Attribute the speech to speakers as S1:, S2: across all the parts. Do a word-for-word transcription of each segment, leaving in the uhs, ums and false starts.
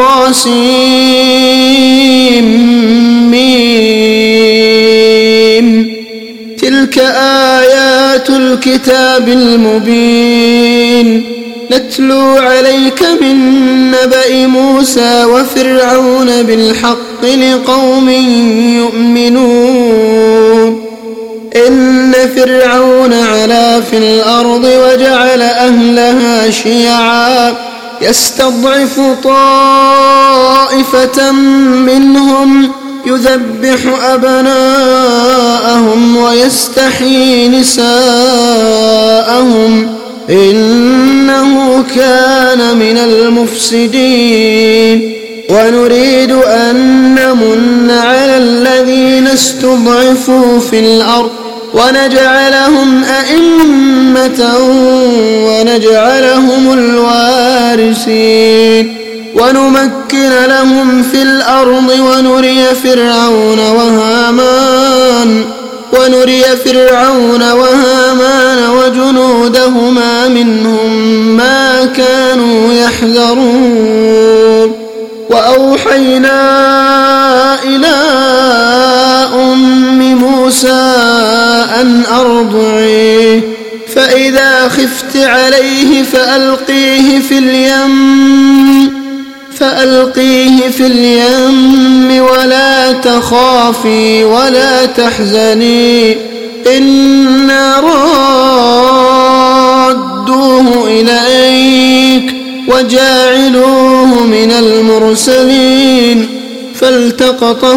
S1: طاسيم تلك آيات الكتاب المبين نتلو عليك من نبأ موسى وفرعون بالحق لقوم يؤمنون إن فرعون علا في الأرض وجعل أهلها شيعا يستضعف طائفة منهم يذبح أبناءهم ويستحيي نساءهم إنه كان من المفسدين ونريد أن نمن على الذين استضعفوا في الأرض ونجعلهم أئمة ونجعلهم الوارثين ونمكن لهم في الأرض ونري فرعون وهامان ونري فرعون وهامان وجنودهما منهم ما كانوا يحذرون وأوحينا إلى أم موسى أن أرضعيه فإذا خفت عليه فألقيه في اليم فألقيه في اليم ولا تخافي ولا تحزني إنا رادوه إليك وجاعلوه من المرسلين فالتقطه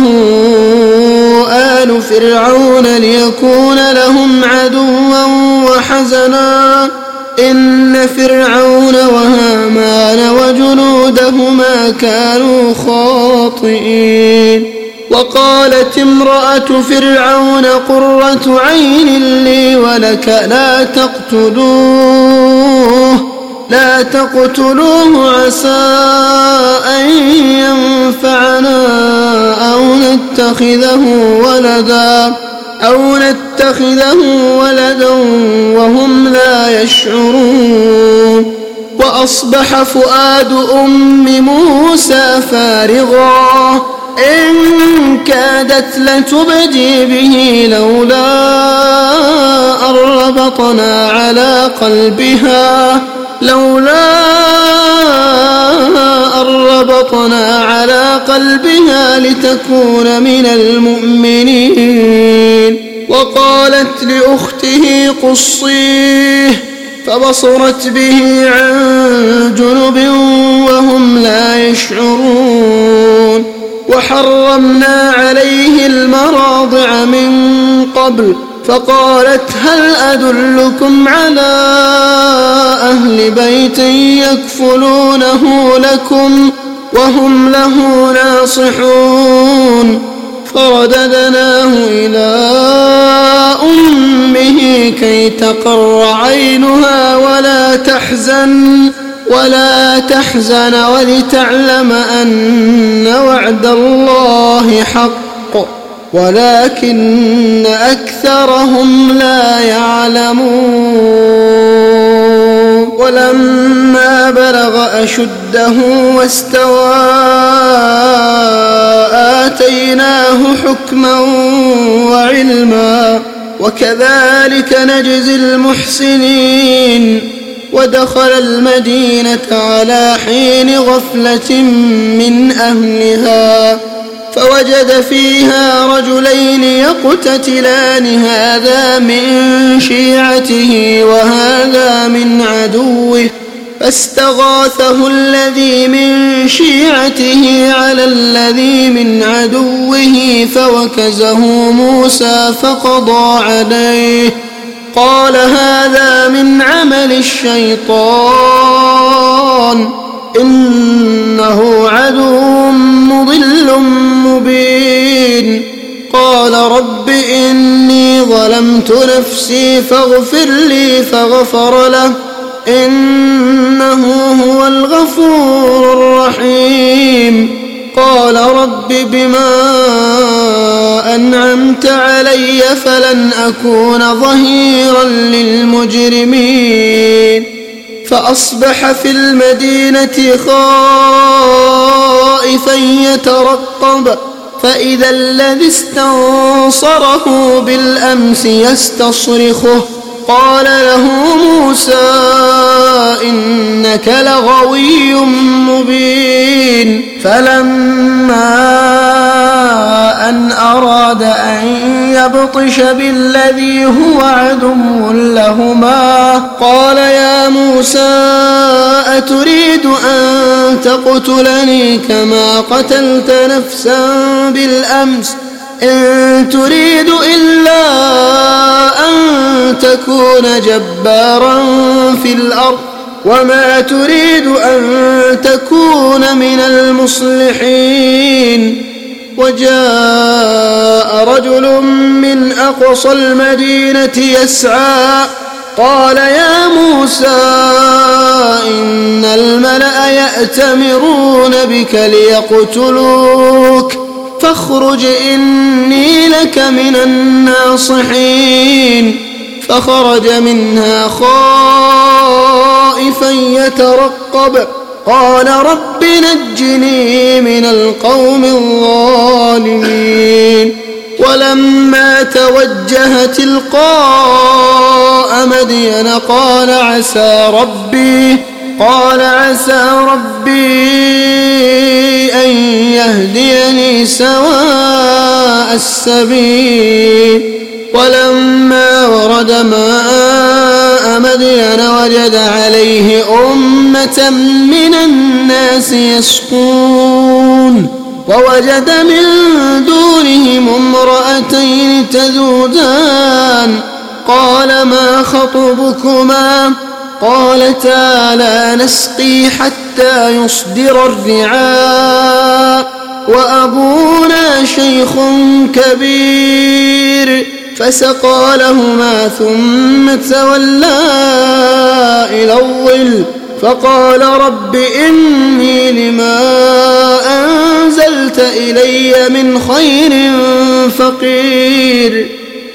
S1: آل فرعون ليكون لهم عدوا وحزنا إن فرعون وهامان وجنودهما كانوا خاطئين وقالت امرأة فرعون قرة عين لي ولك لا تقتلوه لا تقتلوه عسى أن ينفعنا أو نتخذه ولدا أو نتخذه ولدا وهم لا يشعرون وأصبح فؤاد أم موسى فارغا إن كادت لتبدي به لولا أن ربطنا على قلبها لولا أن ربطنا على قلبها لتكون من المؤمنين وقالت لأخته قصيه فبصرت به عن جنب وهم لا يشعرون وحرمنا عليه المراضع من قبل فقالت هل أدلكم على أهل بيت يكفلونه لكم وهم له ناصحون فرددناه إلى أمه كي تقر عينها ولا تحزن ولا تحزن ولتعلم أن وعد الله حق ولكن أكثرهم لا يعلمون ولما بلغ أشده واستوى آتيناه حكما وعلما وكذلك نجزي المحسنين ودخل المدينة على حين غفلة من أهلها فوجد فيها رجلين يقتتلان هذا من شيعته وهذا من عدوه فاستغاثه الذي من شيعته على الذي من عدوه فوكزه موسى فقضى عليه قال هذا من عمل الشيطان إنه عدو مضل مبين قال رب إني ظلمت نفسي فاغفر لي فغفر له إنه هو الغفور الرحيم قال رب بما أنعمت علي فلن أكون ظهيرا للمجرمين فأصبح في المدينة خائفا خائفا يترقب فإذا الذي استنصره بالأمس يستصرخه قال له موسى إنك لغوي مبين فلما أن أراد أن يبطش بالذي هو عدو لهما قال يا موسى أتريد أن تقتلني كما قتلت نفسا بالأمس إن تريد إلا أن تكون جبارا في الأرض وما تريد أن تكون من المصلحين وجاء رجل من أقصى المدينة يسعى قال يا موسى إن الملأ يأتمرون بك ليقتلوك فاخرج إني لك من الناصحين فخرج منها خائفا يترقب قال رب نجني من القوم الظالمين ولما توجه تلقاء مدين قال عسى ربي قال عسى ربي أن يهديني سواء السبيل ولما ورد ماء مدين وجد عليه أمة من الناس يسقون ووجد من دونهم امرأتين تذودان قال ما خطبكما قالتا لا نسقي حتى يصدر الرعاء وأبونا شيخ كبير فسقى لهما ثم تولى إلى الظل فقال رب إني لما أنزلت إلي من خير فقير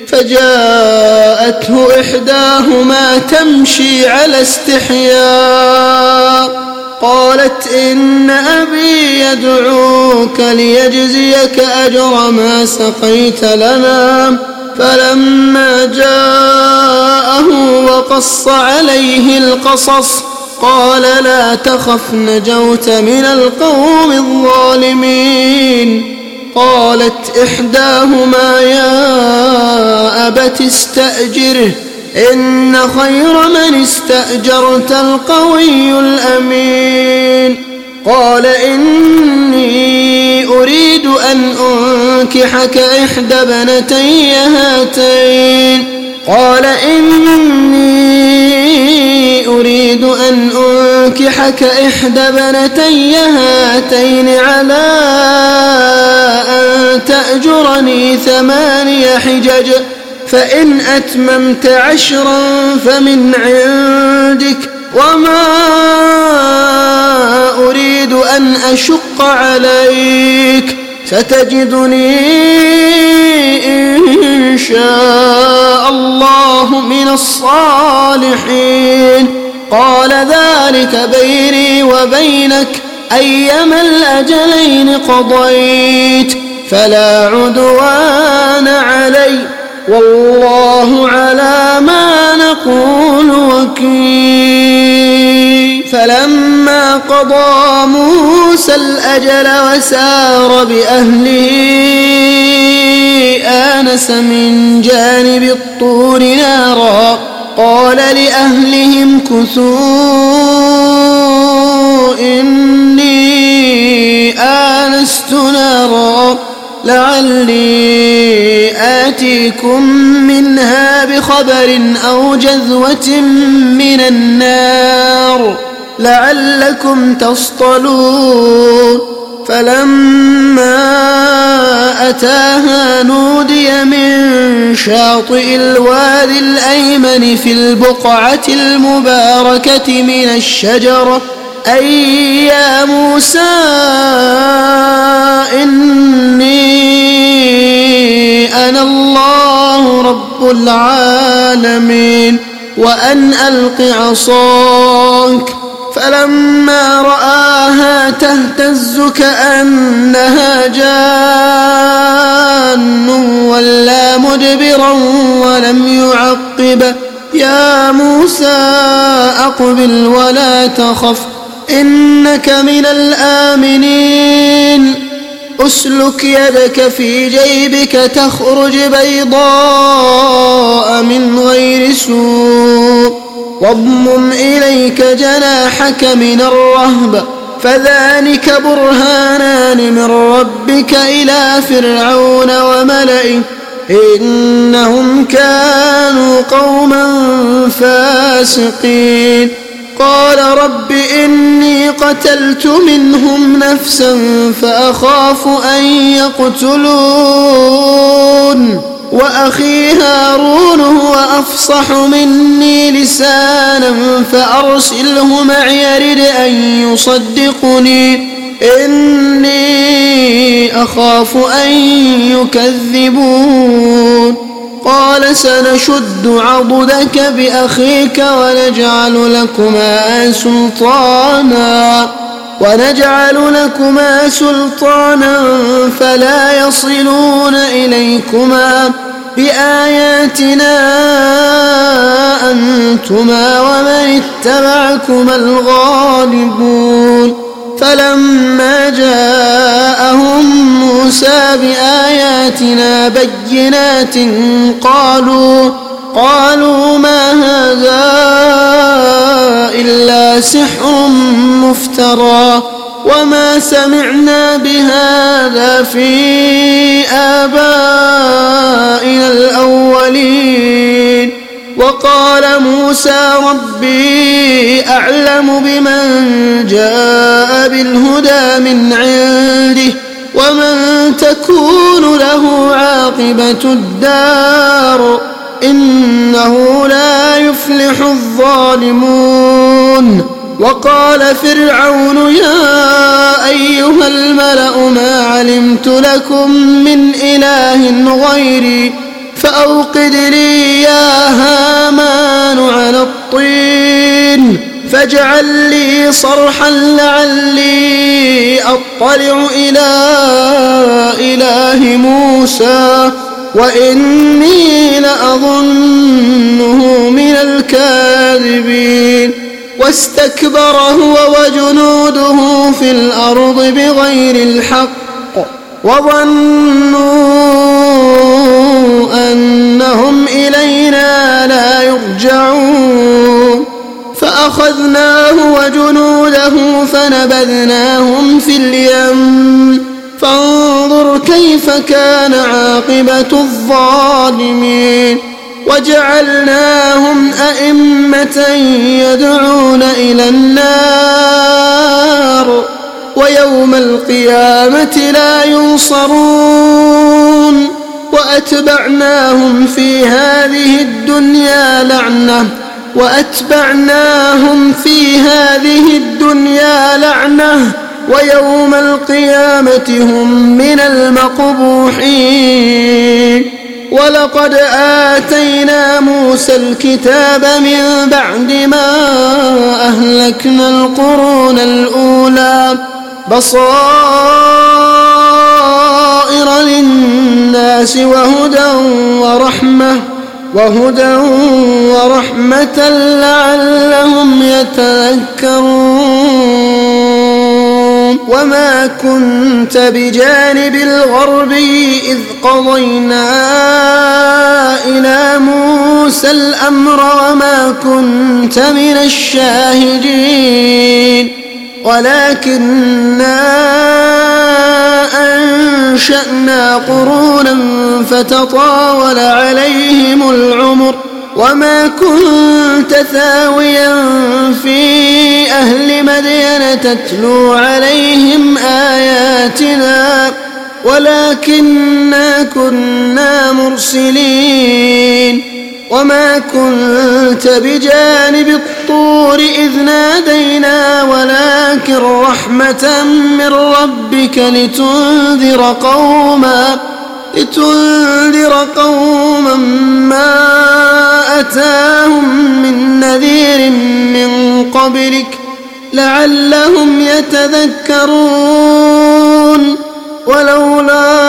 S1: فجاءته إحداهما تمشي على استحياء قالت إن أبي يدعوك ليجزيك أجر ما سقيت لنا فلما جاءه وقص عليه القصص قال لا تخف نجوت من القوم الظالمين قالت إحداهما يا أبت استأجره إن خير من استأجرت القوي الأمين قال إني أريد أن أنكحك إحدى ابنتي هاتين قال إني أريد أن أنكحك إحدى ابنتي هاتين على أن تأجرني ثماني حجج فإن أتممت عشرا فمن عندك وما أريد أن أشق عليك ستجدني إن شاء الله من الصالحين قال ذلك بيني وبينك أيما الأجلين قضيت فلا عدوان علي والله على ما نقول وكيل فلما قضى موسى الأجل وسار بأهله آنس من جانب الطور نارا قال لأهلهم كثوا إني آنست نارا لعلي آتيكم منها بخبر أو جذوة من النار لعلكم تصطلون فلما أتاها نودي من شاطئ الوادي الأيمن في البقعة المباركة من الشجرة أي يا موسى إني أنا الله رب العالمين وأن ألق عصاك فلما رآها تهتز كأنها جان ولا مدبرا ولم يعقب. يا موسى أقبل ولا تخف إنك من الآمنين. أسلك يدك في جيبك تخرج بيضاء من غير سوء واضمم إليك جناحك من الرهب فذلك برهانان من ربك إلى فرعون وملئه إنهم كانوا قوما فاسقين. قال رب إني قتلت منهم نفسا فأخاف أن يقتلون وأخي هارون هو أفصح مني لسانا فأرسله معي يرد أن يصدقني إني أخاف أن يكذبون. قال سنشد عضدك بأخيك ونجعل لكما سلطانا ونجعل لكما سلطانا فلا يصلون إليكما بآياتنا أنتما ومن اتبعكما الغالبون. فلما جاءهم موسى بآياتنا بينات قالوا قالوا ما هذا إلا سحر مفترى وما سمعنا بهذا في آبائنا الأولين. وقال موسى ربي أعلم بمن جاء بالهدى من عنده ومن تكون له عاقبة الدار إنه لا يفلح الظالمون. وقال فرعون يا أيها الملأ ما علمت لكم من إله غيري فأوقد لي يا هامان على الطين فاجعل لي صرحا لعلي أطلع إلى إله موسى وإني لأظنه من الكاذبين. واستكبر هو وجنوده في الأرض بغير الحق وظنوا أنهم إلينا لا يرجعون. فأخذناه وجنوده فنبذناهم في اليم فانظر كيف كان عاقبة الظالمين. وجعلناهم أئمة يدعون إلى النار ويوم القيامة لا ينصرون. وأتبعناهم في هذه الدنيا لعنة وأتبعناهم في هذه الدنيا لعنة ويوم القيامة هم من المقبوحين. ولقد آتينا موسى الكتاب من بعد ما أهلكنا القرون الأولى بصائر للناس وهدى ورحمة وهدى ورحمة لعلهم يتذكرون. وما كنت بجانب الغربي إذ قضينا إلى موسى الأمر وما كنت من الشاهدين ولكننا أنشأنا قرونا فتطاول عليهم العمر وما كنت ثاويا في أهل مدين تتلو عليهم آياتنا ولكننا كنا مرسلين. وما كنت بجانب الطور إذ نادينا ولكن رحمة من ربك لتنذر قوما لتنذر قوما ما أتاهم من نذير من قبلك لعلهم يتذكرون ولولا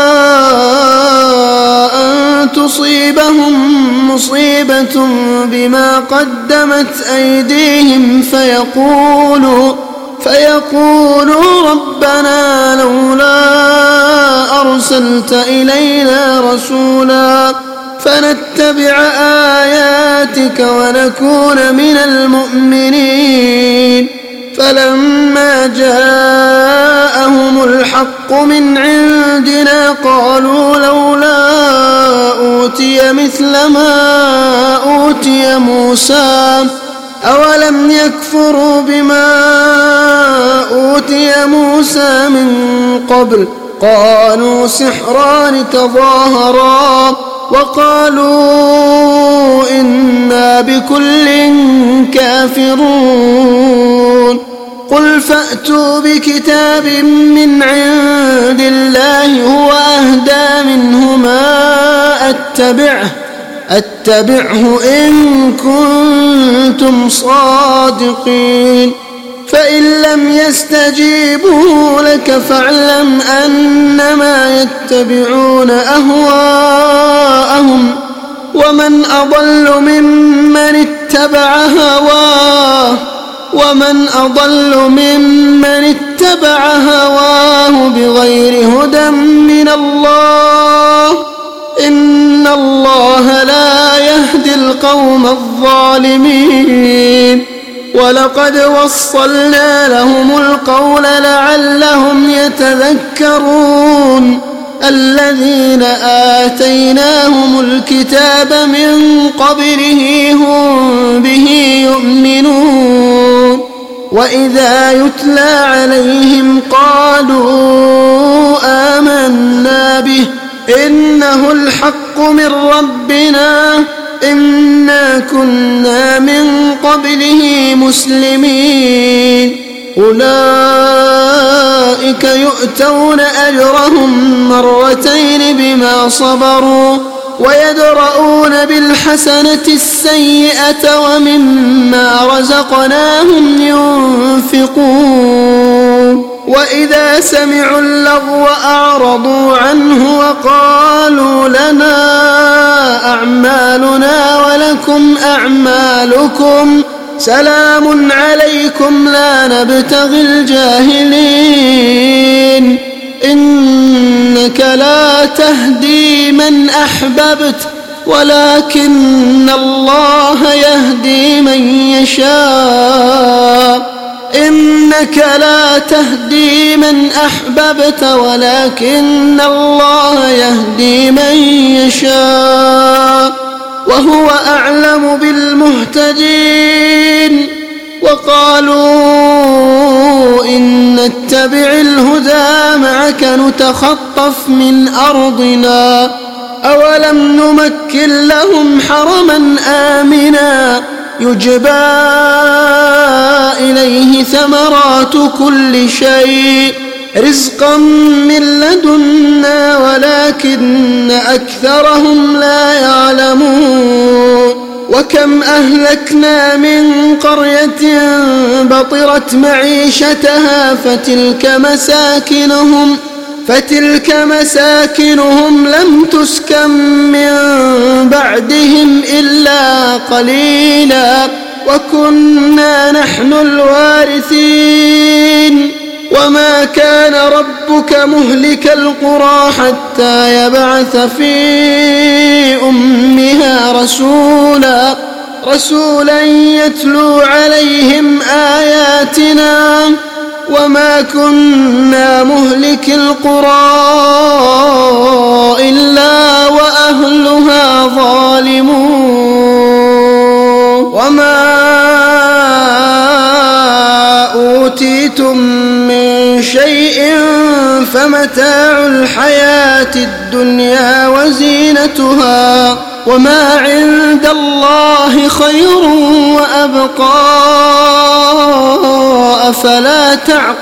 S1: أن تصيبهم مصيبة بما قدمت أيديهم فيقولوا فيقولوا ربنا لولا أرسلت إلينا رسولا فنتبع آياتك ونكون من المؤمنين فلما جاءهم الحق من عندنا قالوا لولا أوتي مثل ما أوتي موسى أولم يكفروا بما أوتي موسى من قبل قالوا سحران تظاهرا وقالوا إنا بكل كافرون قل فأتوا بكتاب من عند الله هو أهدى منهما أتبعه أتبعه إن كنتم صادقين فإن لم يستجيبوا لك فاعلم أنما يتبعون أهواءهم ومن أضل ممن اتبع هواه ومن أضل ممن اتبع هواه بغير هدى من الله إن الله لا يهدي القوم الظالمين ولقد وصلنا لهم القول لعلهم يتذكرون الذين آتيناهم الكتاب من قبله هم به يؤمنون وإذا يتلى عليهم قالوا آمنا به إنه الحق من ربنا إنا كنا من قبله مسلمين أولئك يؤتون أجرهم مرتين بما صبروا ويدرؤون بالحسنة السيئة ومما رزقناهم ينفقون وإذا سمعوا اللغو أعرضوا عنه وقالوا لنا أعمالنا ولكم أعمالكم سلام عليكم لا نبتغي الجاهلين إنك لا تهدي من أحببت ولكن الله يهدي من يشاء إنك لا تهدي من أحببت ولكن الله يهدي من يشاء وهو أعلم بالمهتدين وقالوا إن نتبع الهدى معك نتخطف من أرضنا أولم نمكن لهم حرما آمنا يجبى إليه ثمرات كل شيء رزقا من لدنا ولكن أكثرهم لا يعلمون وكم أهلكنا من قرية بطرت معيشتها فتلك مساكنهم فتلك مساكنهم لم تسكن من بعدهم إلا قليلا وكنا نحن الوارثين وما كان ربك مهلك القرى حتى يبعث في أمها رسولا رسولا يتلو عليهم آياتنا وما كنا مهلك القرى إلا وأهلها ظالمون وما أوتيتم من شيء فمتاع الحياة الدنيا وزينتها وما عند الله خير وأبقى أفلا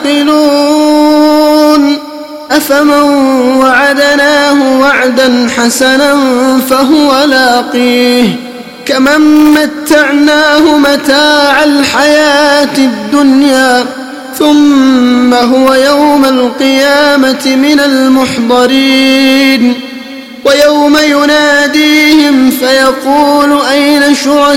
S1: تعقلون أفمن وعدناه وعدا حسنا فهو لاقيه كمن متعناه متاع الحياة الدنيا ثم هو يوم القيامة من المحضرين. ويوم يناديهم فيقول أين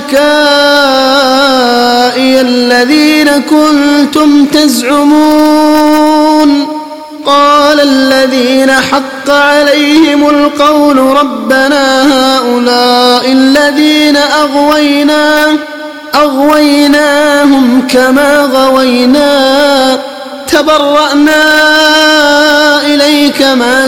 S1: شركائي الذين كنتم تزعمون قال الذين حق عليهم القول ربنا هؤلاء الذين أغوينا أغويناهم كما غوينا تبرأنا إليك ما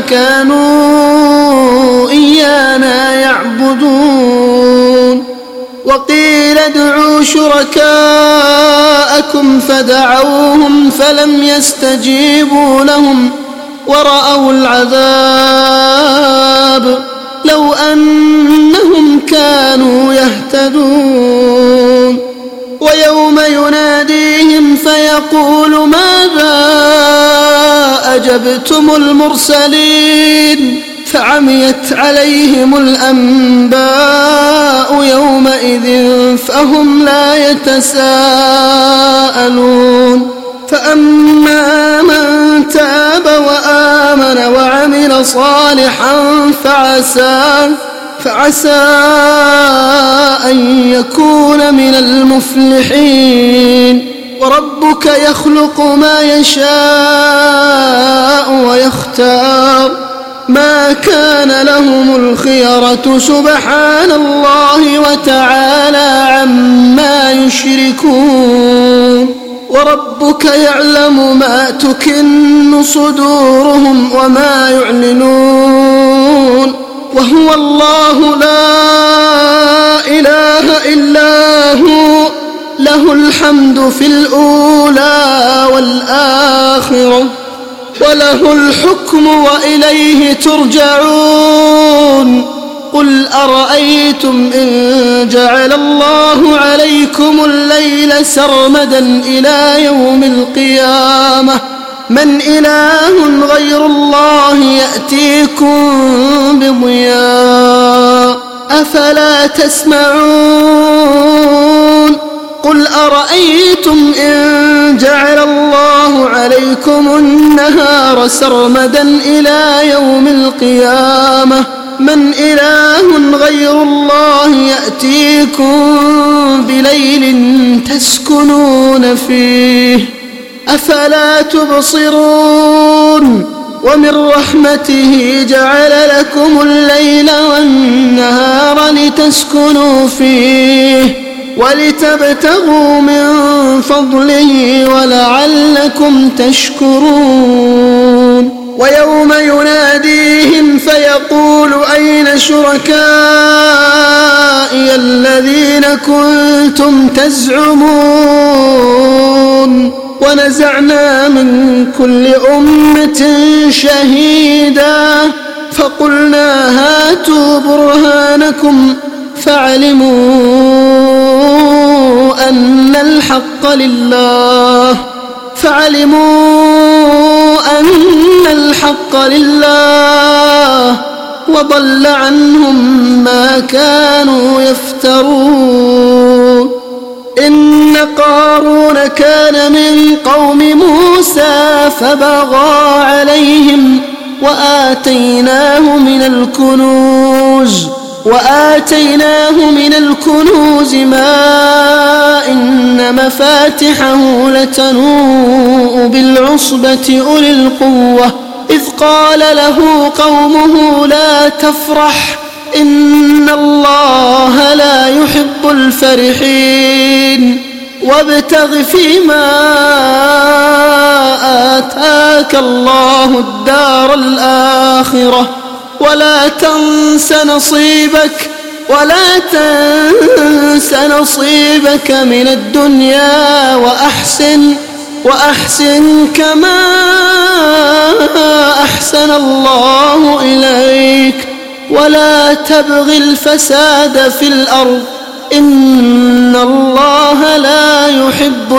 S1: كانوا إيانا يعبدون. وقيل ادعوا شركاءكم فدعوهم فلم يستجيبوا لهم ورأوا العذاب لو أنهم كانوا يهتدون. ويوم يناديهم فيقول ماذا أجبتم المرسلين فعميت عليهم الأنباء يومئذ فهم لا يتساءلون. فأما من تاب وآمن وعمل صالحا فعسى فعسى أن يكون من المفلحين. وربك يخلق ما يشاء ويختار ما كان لهم الخيرة سبحان الله وتعالى عما يشركون. وربك يعلم ما تكن صدورهم وما يعلنون وهو الله لا إله إلا هو له الحمد في الأولى والآخرة وله الحكم وإليه ترجعون. قل أرأيتم إن جعل الله عليكم الليل سرمدا إلى يوم القيامة من إله غير الله يأتيكم بضياء أفلا تسمعون. قل أرأيتم إن جعل الله عليكم النهار سرمدا إلى يوم القيامة من إله غير الله يأتيكم بليل تسكنون فيه أفلا تبصرون. ومن رحمته جعل لكم الليل والنهار لتسكنوا فيه ولتبتغوا من فضله ولعلكم تشكرون. ويوم يناديهم فيقول أين شركائي الذين كنتم تزعمون ونزعنا من كل أمة شهيدا فقلنا هاتوا برهانكم فعلموا أن الحق لله فعلموا أن الحق لله وضل عنهم ما كانوا يفترون. إن قارون كان من قوم موسى فبغى عليهم وآتيناه من الكنوز وآتيناه من الكنوز ما إن مفاتحه لتنوء بالعصبة أولي القوة إذ قال له قومه لا تفرح إن الله لا يحب الفرحين وابتغ فيما آتاك الله الدار الآخرة ولا تنس نصيبك ولا تنس نصيبك من الدنيا وأحسن وأحسن كما أحسن الله إليك ولا تبغ الفساد في الأرض إن الله لا يحب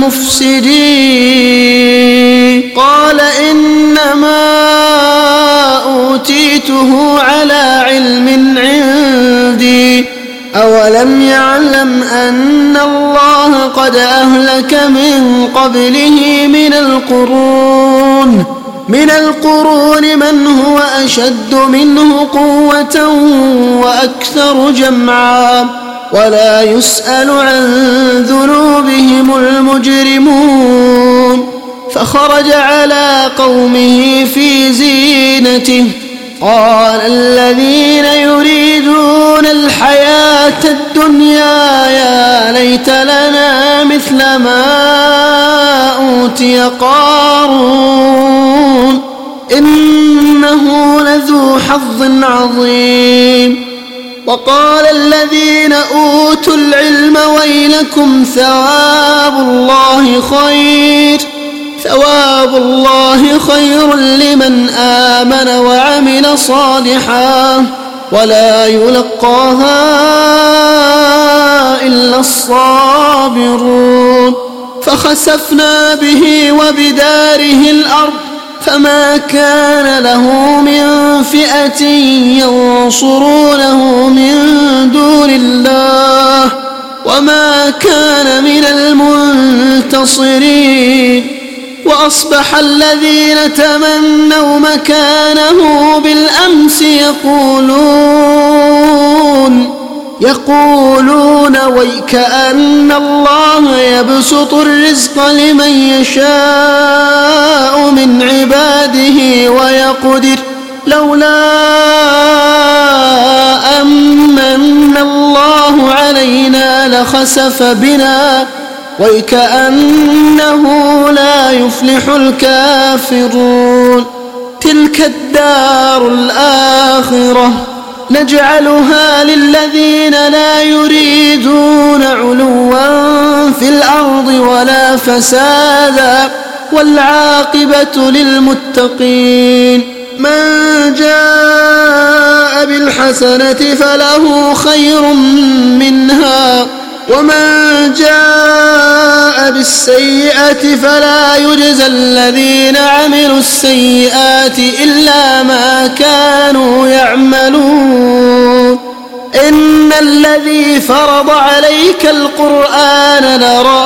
S1: المفسدين. قال إنما أوتيته على علم عندي أولم أولم يعلم أن الله قد أهلك من قبله من القرون من القرون من هو أشد منه قوة وأكثر جمعا ولا يسأل عن ذنوبهم المجرمون. فخرج على قومه في زينته قال الذين يريدون الحياة الدنيا يا ليت لنا مثل ما أوتي قارون إنه لذو حظ عظيم. وقال الذين أوتوا العلم ويلكم ثواب الله خير ثواب الله خير لمن آمن وعمل صالحا ولا يلقاها إلا الصابرون. فخسفنا به وبداره الأرض فما كان له من فئة ينصرونه من دون الله وما كان من المنتصرين. وأصبح الذين تمنوا مكانه بالأمس يقولون يقولون ويكأن الله يبسط الرزق لمن يشاء من عباده ويقدر لولا أمن الله علينا لخسف بنا ويكأنه لا يفلح الكافرون. تلك الدار الآخرة نجعلها للذين لا يريدون علوا في الأرض ولا فسادا والعاقبة للمتقين. من جاء بالحسنة فله خير منها ومن جاء بالسيئة فلا يجزى الذين عملوا السيئات إلا ما كانوا يعملون. إن الذي فرض عليك القرآن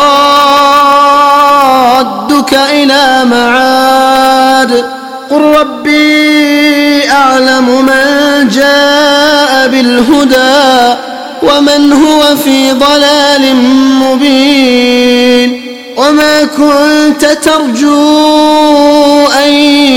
S1: لرادك إلى معاد قل ربي أعلم من جاء بالهدى ومن هو في ضلال مبين. وما كنت ترجو أن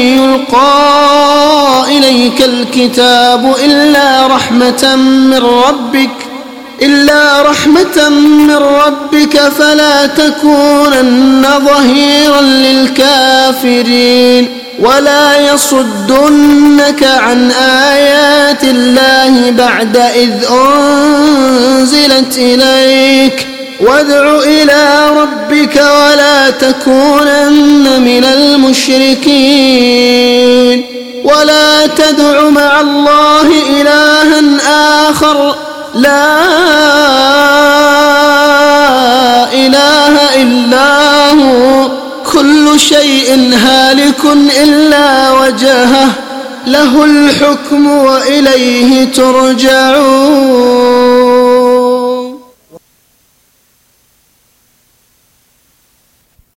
S1: يلقى إليك الكتاب إلا رحمة من ربك إلا رحمة من ربك فلا تكونن ظهيرا للكافرين ولا يصدنك عن آيات الله بعد إذ أنزلت إليك وادع إلى ربك ولا تكونن من المشركين. ولا تدع مع الله إلها آخر لا إله إلا هو كل شيء هالك إلا وجهه له الحكم وإليه ترجعون.